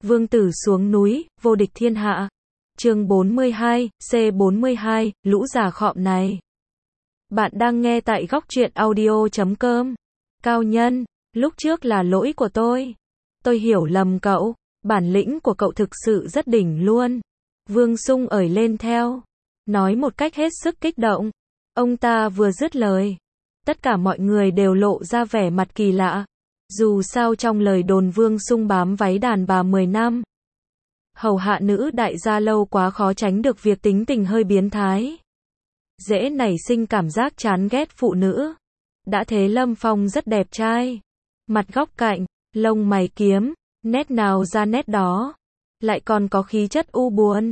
Vương tử xuống núi, vô địch thiên hạ. Chương 42, C42, lũ già khọm này. Bạn đang nghe tại góc truyện audio.com. Cao nhân, lúc trước là lỗi của tôi. Tôi hiểu lầm cậu, bản lĩnh của cậu thực sự rất đỉnh luôn. Vương Sung ởi lên theo, nói một cách hết sức kích động. Ông ta vừa dứt lời, tất cả mọi người đều lộ ra vẻ mặt kỳ lạ. Dù sao trong lời đồn Vương Sung bám váy đàn bà 10 năm. Hầu hạ nữ đại gia lâu quá khó tránh được việc tính tình hơi biến thái. Dễ nảy sinh cảm giác chán ghét phụ nữ. Đã thế Lâm Phong rất đẹp trai. Mặt góc cạnh, lông mày kiếm, nét nào ra nét đó. Lại còn có khí chất u buồn.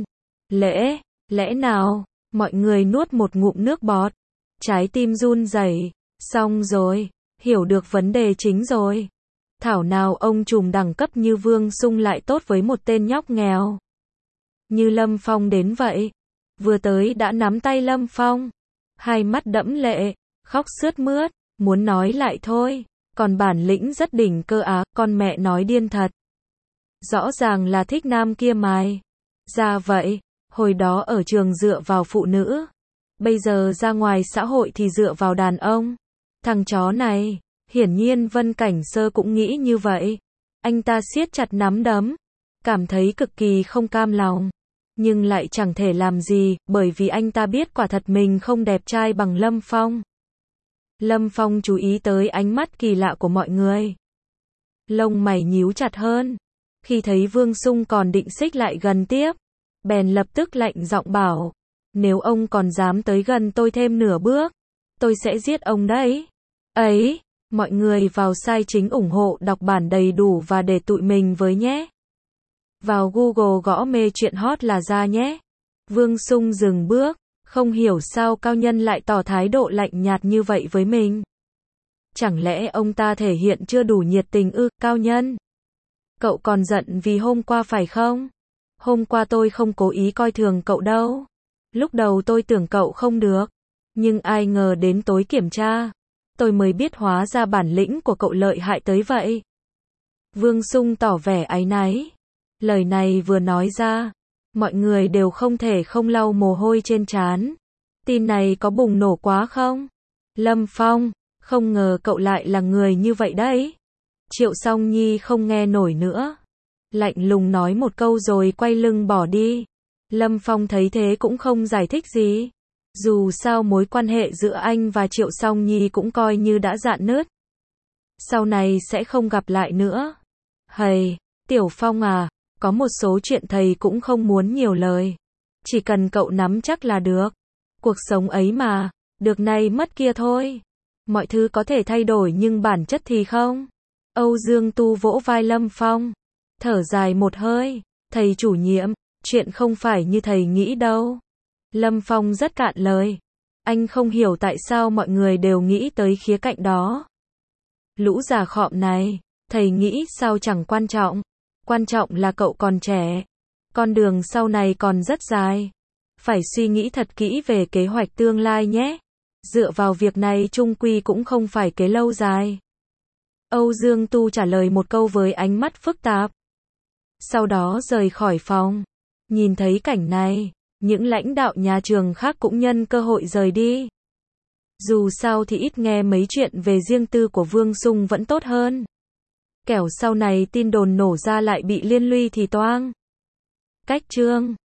Lẽ nào, mọi người nuốt một ngụm nước bọt. Trái tim run rẩy. Xong rồi, hiểu được vấn đề chính rồi. Thảo nào ông trùm đẳng cấp như Vương Sung lại tốt với một tên nhóc nghèo như Lâm Phong đến vậy. Vừa tới đã nắm tay Lâm Phong, hai mắt đẫm lệ, khóc sướt mướt, muốn nói lại thôi, còn bản lĩnh rất đỉnh cơ á, con mẹ nói điên thật. Rõ ràng là thích nam kia mày. Ra vậy, hồi đó ở trường dựa vào phụ nữ, bây giờ ra ngoài xã hội thì dựa vào đàn ông. Thằng chó này, hiển nhiên Vân Cảnh Sơ cũng nghĩ như vậy. Anh ta siết chặt nắm đấm, cảm thấy cực kỳ không cam lòng, nhưng lại chẳng thể làm gì, bởi vì anh ta biết quả thật mình không đẹp trai bằng Lâm Phong. Lâm Phong chú ý tới ánh mắt kỳ lạ của mọi người. Lông mày nhíu chặt hơn. Khi thấy Vương Sung còn định xích lại gần tiếp, bèn lập tức lạnh giọng bảo, nếu ông còn dám tới gần tôi thêm nửa bước, tôi sẽ giết ông đấy. Ấy, mọi người vào sai chính ủng hộ đọc bản đầy đủ và để tụi mình với nhé. Vào Google gõ mê chuyện hot là ra nhé. Vương Sung dừng bước, không hiểu sao cao nhân lại tỏ thái độ lạnh nhạt như vậy với mình. Chẳng lẽ ông ta thể hiện chưa đủ nhiệt tình ư? Cao nhân, cậu còn giận vì hôm qua phải không? Hôm qua tôi không cố ý coi thường cậu đâu. Lúc đầu tôi tưởng cậu không được, nhưng ai ngờ đến tối kiểm tra, tôi mới biết hóa ra bản lĩnh của cậu lợi hại tới vậy. Vương Sung tỏ vẻ áy náy. Lời này vừa nói ra, mọi người đều không thể không lau mồ hôi trên trán. Tin này có bùng nổ quá không? Lâm Phong, không ngờ cậu lại là người như vậy đấy. Triệu Song Nhi không nghe nổi nữa, lạnh lùng nói một câu rồi quay lưng bỏ đi. Lâm Phong thấy thế cũng không giải thích gì. Dù sao mối quan hệ giữa anh và Triệu Song Nhi cũng coi như đã rạn nứt. Sau này sẽ không gặp lại nữa. Hầy, Tiểu Phong à, có một số chuyện thầy cũng không muốn nhiều lời. Chỉ cần cậu nắm chắc là được. Cuộc sống ấy mà, được này mất kia thôi. Mọi thứ có thể thay đổi nhưng bản chất thì không. Âu Dương Tu vỗ vai Lâm Phong, thở dài một hơi. Thầy chủ nhiệm, chuyện không phải như thầy nghĩ đâu. Lâm Phong rất cạn lời. Anh không hiểu tại sao mọi người đều nghĩ tới khía cạnh đó. Lũ già khọm này, thầy nghĩ sao chẳng quan trọng. Quan trọng là cậu còn trẻ. Con đường sau này còn rất dài. Phải suy nghĩ thật kỹ về kế hoạch tương lai nhé. Dựa vào việc này chung quy cũng không phải kế lâu dài. Âu Dương Tu trả lời một câu với ánh mắt phức tạp. Sau đó rời khỏi phòng. Nhìn thấy cảnh này, những lãnh đạo nhà trường khác cũng nhân cơ hội rời đi. Dù sao thì ít nghe mấy chuyện về riêng tư của Vương Sung vẫn tốt hơn. Kẻo sau này tin đồn nổ ra lại bị liên lụy thì toang. Cách chương